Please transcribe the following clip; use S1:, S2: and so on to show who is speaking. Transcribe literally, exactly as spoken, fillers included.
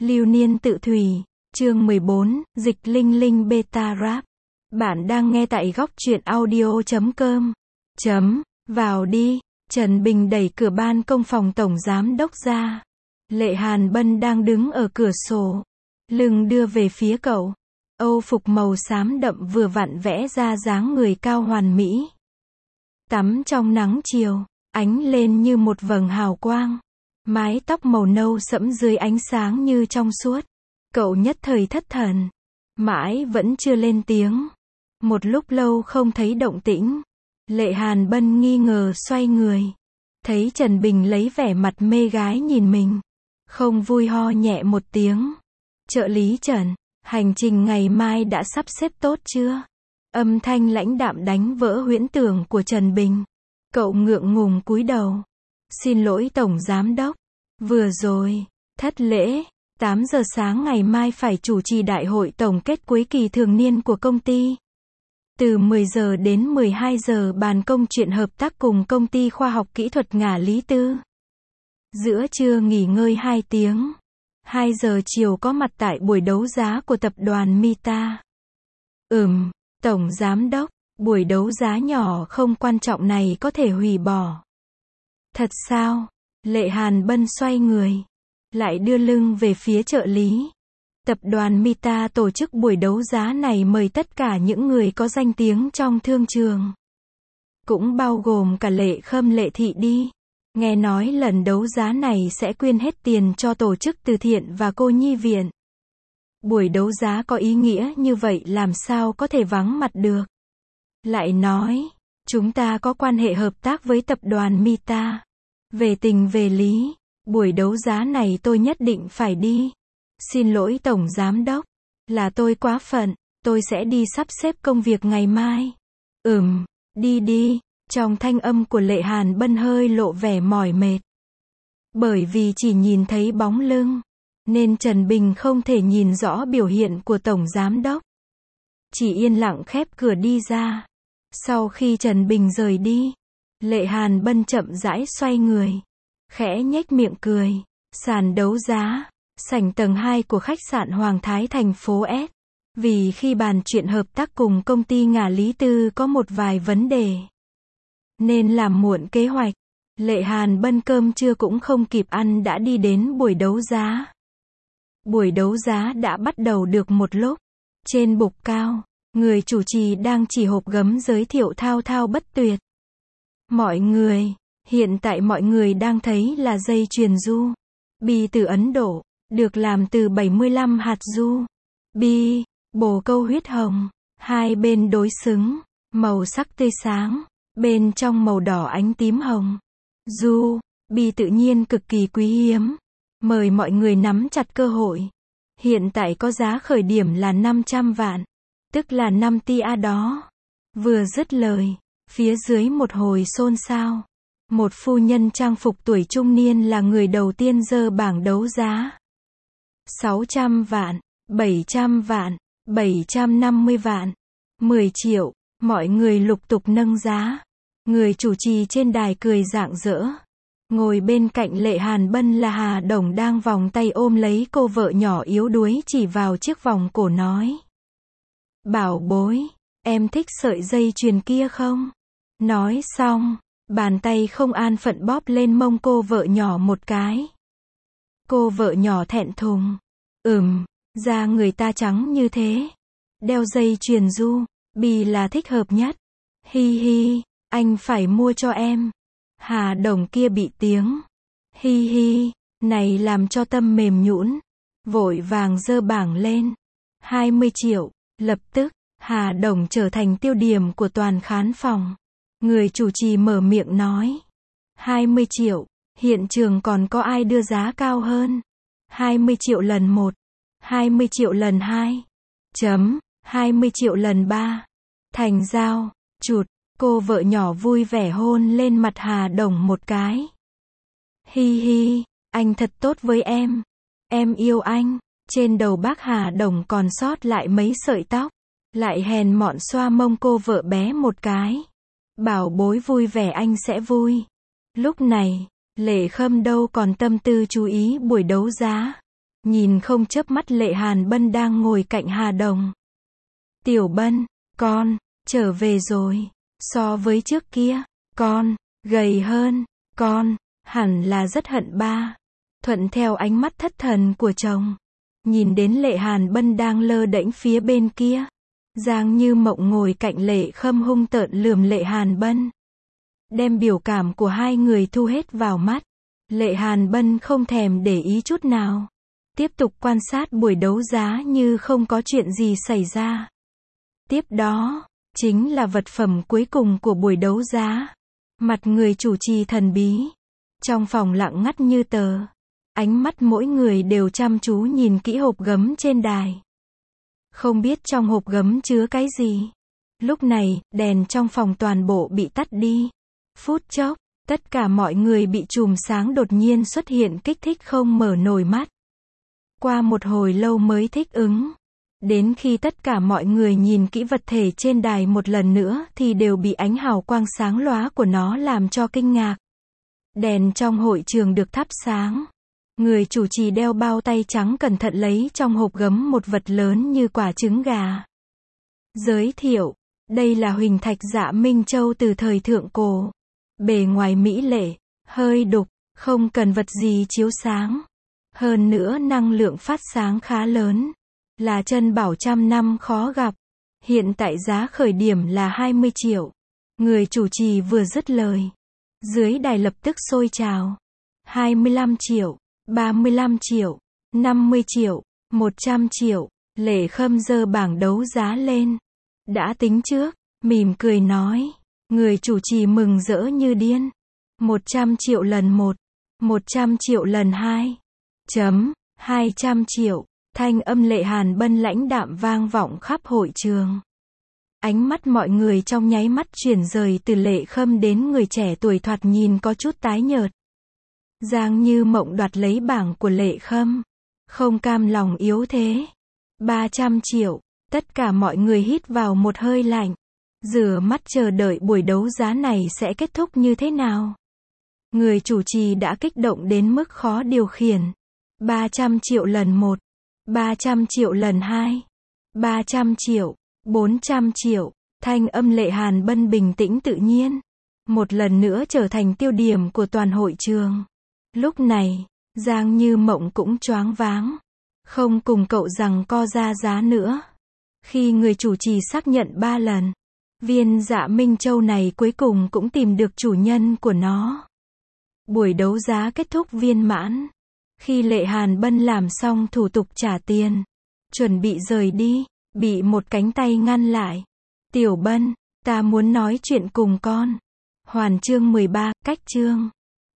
S1: Lưu niên tự thủy, chương mười bốn, dịch linh linh beta rap. Bạn đang nghe tại góc truyện audio chấm com. Chấm, vào đi. Trần Bình đẩy cửa ban công phòng tổng giám đốc ra. Lệ Hàn Bân đang đứng ở cửa sổ, lưng đưa về phía cậu. Âu phục màu xám đậm vừa vặn vẽ ra dáng người cao hoàn mỹ. Tắm trong nắng chiều, ánh lên như một vầng hào quang. Mái tóc màu nâu sẫm dưới ánh sáng như trong suốt. Cậu nhất thời thất thần. Mãi vẫn chưa lên tiếng. Một lúc lâu không thấy động tĩnh. Lệ Hàn Bân nghi ngờ xoay người. Thấy Trần Bình lấy vẻ mặt mê gái nhìn mình. Không vui ho nhẹ một tiếng. Trợ lý Trần, hành trình ngày mai đã sắp xếp tốt chưa? Âm thanh lãnh đạm đánh vỡ huyễn tưởng của Trần Bình. Cậu ngượng ngùng cúi đầu. Xin lỗi tổng giám đốc. Vừa rồi, thất lễ. tám giờ sáng ngày mai phải chủ trì đại hội tổng kết cuối kỳ thường niên của công ty. Từ mười giờ đến mười hai giờ bàn công chuyện hợp tác cùng công ty khoa học kỹ thuật Ngả Lý Tư. Giữa trưa nghỉ ngơi hai tiếng. hai giờ chiều có mặt tại buổi đấu giá của tập đoàn Mita. Ừm, tổng giám đốc, buổi đấu giá nhỏ không quan trọng này có thể hủy bỏ. Thật sao? Lệ Hàn Bân xoay người, lại đưa lưng về phía trợ lý. Tập đoàn Mita tổ chức buổi đấu giá này mời tất cả những người có danh tiếng trong thương trường. Cũng bao gồm cả Lệ Khâm Lệ Thị đi. Nghe nói lần đấu giá này sẽ quyên hết tiền cho tổ chức từ thiện và cô nhi viện. Buổi đấu giá có ý nghĩa như vậy làm sao có thể vắng mặt được. Lại nói, chúng ta có quan hệ hợp tác với tập đoàn Mita. Về tình về lý, buổi đấu giá này tôi nhất định phải đi. Xin lỗi tổng giám đốc, là tôi quá phận, tôi sẽ đi sắp xếp công việc ngày mai. Ừm, đi đi. Trong thanh âm của Lệ Hàn Bân hơi lộ vẻ mỏi mệt. Bởi vì chỉ nhìn thấy bóng lưng, nên Trần Bình không thể nhìn rõ biểu hiện của tổng giám đốc. Chỉ yên lặng khép cửa đi ra. Sau khi Trần Bình rời đi, Lệ Hàn Bân chậm rãi xoay người, khẽ nhếch miệng cười. Sàn đấu giá, sảnh tầng hai của khách sạn Hoàng Thái thành phố S. Vì khi bàn chuyện hợp tác cùng công ty Ngả Lý Tư có một vài vấn đề, nên làm muộn kế hoạch. Lệ Hàn Bân cơm trưa cũng không kịp ăn đã đi đến buổi đấu giá. Buổi đấu giá đã bắt đầu được một lúc. Trên bục cao, người chủ trì đang chỉ hộp gấm giới thiệu thao thao bất tuyệt. Mọi người, hiện tại mọi người đang thấy là dây chuyền du. Bi từ Ấn Độ, được làm từ bảy mươi lăm hạt du. Bi, bồ câu huyết hồng, hai bên đối xứng, màu sắc tươi sáng. Bên trong màu đỏ ánh tím hồng. Du, bi tự nhiên cực kỳ quý hiếm. Mời mọi người nắm chặt cơ hội. Hiện tại có giá khởi điểm là năm trăm vạn. Tức là năm tia đó. Vừa dứt lời, phía dưới một hồi xôn xao. Một phu nhân trang phục tuổi trung niên là người đầu tiên giơ bảng đấu giá. sáu trăm vạn, bảy trăm vạn, bảy trăm năm mươi vạn, mười triệu. Mọi người lục tục nâng giá. Người chủ trì trên đài cười rạng rỡ. Ngồi bên cạnh Lệ Hàn Bân là Hà Đồng đang vòng tay ôm lấy cô vợ nhỏ yếu đuối chỉ vào chiếc vòng cổ nói. Bảo bối, em thích sợi dây chuyền kia không? Nói xong, bàn tay không an phận bóp lên mông cô vợ nhỏ một cái. Cô vợ nhỏ thẹn thùng. Ừm, da người ta trắng như thế. Đeo dây chuyền du, bi là thích hợp nhất. Hi hi, anh phải mua cho em. Hà Đồng kia bị tiếng. Hi hi, này làm cho tâm mềm nhũn. Vội vàng giơ bảng lên. hai mươi triệu, lập tức, Hà Đồng trở thành tiêu điểm của toàn khán phòng. Người chủ trì mở miệng nói. hai mươi triệu, hiện trường còn có ai đưa giá cao hơn? hai mươi triệu lần một. hai mươi triệu lần hai. Chấm, hai mươi triệu lần ba. Thành giao, chụt. Cô vợ nhỏ vui vẻ hôn lên mặt Hà Đồng một cái. Hi hi, anh thật tốt với em. Em yêu anh. Trên đầu bác Hà Đồng còn sót lại mấy sợi tóc. Lại hèn mọn xoa mông cô vợ bé một cái. Bảo bối vui vẻ anh sẽ vui. Lúc này, Lệ Khâm đâu còn tâm tư chú ý buổi đấu giá. nhìn không chớp mắt Lệ Hàn Bân đang ngồi cạnh Hà Đồng. Tiểu Bân, con, trở về rồi. So với trước kia, con, gầy hơn, con, hẳn là rất hận ba. Thuận theo ánh mắt thất thần của chồng, nhìn đến Lệ Hàn Bân đang lơ đễnh phía bên kia. Giang Như Mộng ngồi cạnh Lệ Khâm hung tợn lườm Lệ Hàn Bân. Đem biểu cảm của hai người thu hết vào mắt. Lệ Hàn Bân không thèm để ý chút nào. Tiếp tục quan sát buổi đấu giá như không có chuyện gì xảy ra. Tiếp đó, chính là vật phẩm cuối cùng của buổi đấu giá. Mặt người chủ trì thần bí. Trong phòng lặng ngắt như tờ. Ánh mắt mỗi người đều chăm chú nhìn kỹ hộp gấm trên đài. Không biết trong hộp gấm chứa cái gì. Lúc này, đèn trong phòng toàn bộ bị tắt đi. Phút chốc, tất cả mọi người bị chùm sáng đột nhiên xuất hiện kích thích không mở nổi mắt. Qua một hồi lâu mới thích ứng. Đến khi tất cả mọi người nhìn kỹ vật thể trên đài một lần nữa thì đều bị ánh hào quang sáng lóa của nó làm cho kinh ngạc. Đèn trong hội trường được thắp sáng. Người chủ trì đeo bao tay trắng cẩn thận lấy trong hộp gấm một vật lớn như quả trứng gà. Giới thiệu, đây là huỳnh thạch Dạ Minh Châu từ thời thượng cổ. Bề ngoài mỹ lệ, hơi đục, không cần vật gì chiếu sáng. Hơn nữa năng lượng phát sáng khá lớn. Là chân bảo trăm năm khó gặp. Hiện tại giá khởi điểm là hai mươi triệu. Người chủ trì vừa dứt lời. Dưới đài lập tức sôi trào. hai mươi lăm triệu, ba mươi lăm triệu, năm mươi triệu, một trăm triệu. Lệ Khâm giơ bảng đấu giá lên. Đã tính trước, mỉm cười nói. Người chủ trì mừng rỡ như điên. một trăm triệu lần một. một trăm triệu lần hai. Chấm, hai trăm triệu. Thanh âm Lệ Hàn Bân lãnh đạm vang vọng khắp hội trường. Ánh mắt mọi người trong nháy mắt chuyển rời từ Lệ Khâm đến người trẻ tuổi thoạt nhìn có chút tái nhợt. Giang Như Mộng đoạt lấy bảng của Lệ Khâm. Không cam lòng yếu thế. ba trăm triệu. Tất cả mọi người hít vào một hơi lạnh. Rửa mắt chờ đợi buổi đấu giá này sẽ kết thúc như thế nào. Người chủ trì đã kích động đến mức khó điều khiển. ba trăm triệu lần một. ba trăm triệu lần hai. ba trăm triệu. bốn trăm triệu. Thanh âm Lệ Hàn Bân bình tĩnh tự nhiên. Một lần nữa trở thành tiêu điểm của toàn hội trường. Lúc này, Giang Như Mộng cũng choáng váng. Không cùng cậu rằng co ra giá nữa. Khi người chủ trì xác nhận ba lần, viên Dạ Minh Châu này cuối cùng cũng tìm được chủ nhân của nó. Buổi đấu giá kết thúc viên mãn. Khi Lệ Hàn Bân làm xong thủ tục trả tiền, chuẩn bị rời đi, bị một cánh tay ngăn lại. Tiểu Bân, ta muốn nói chuyện cùng con. Hoàn chương mười ba, cách chương.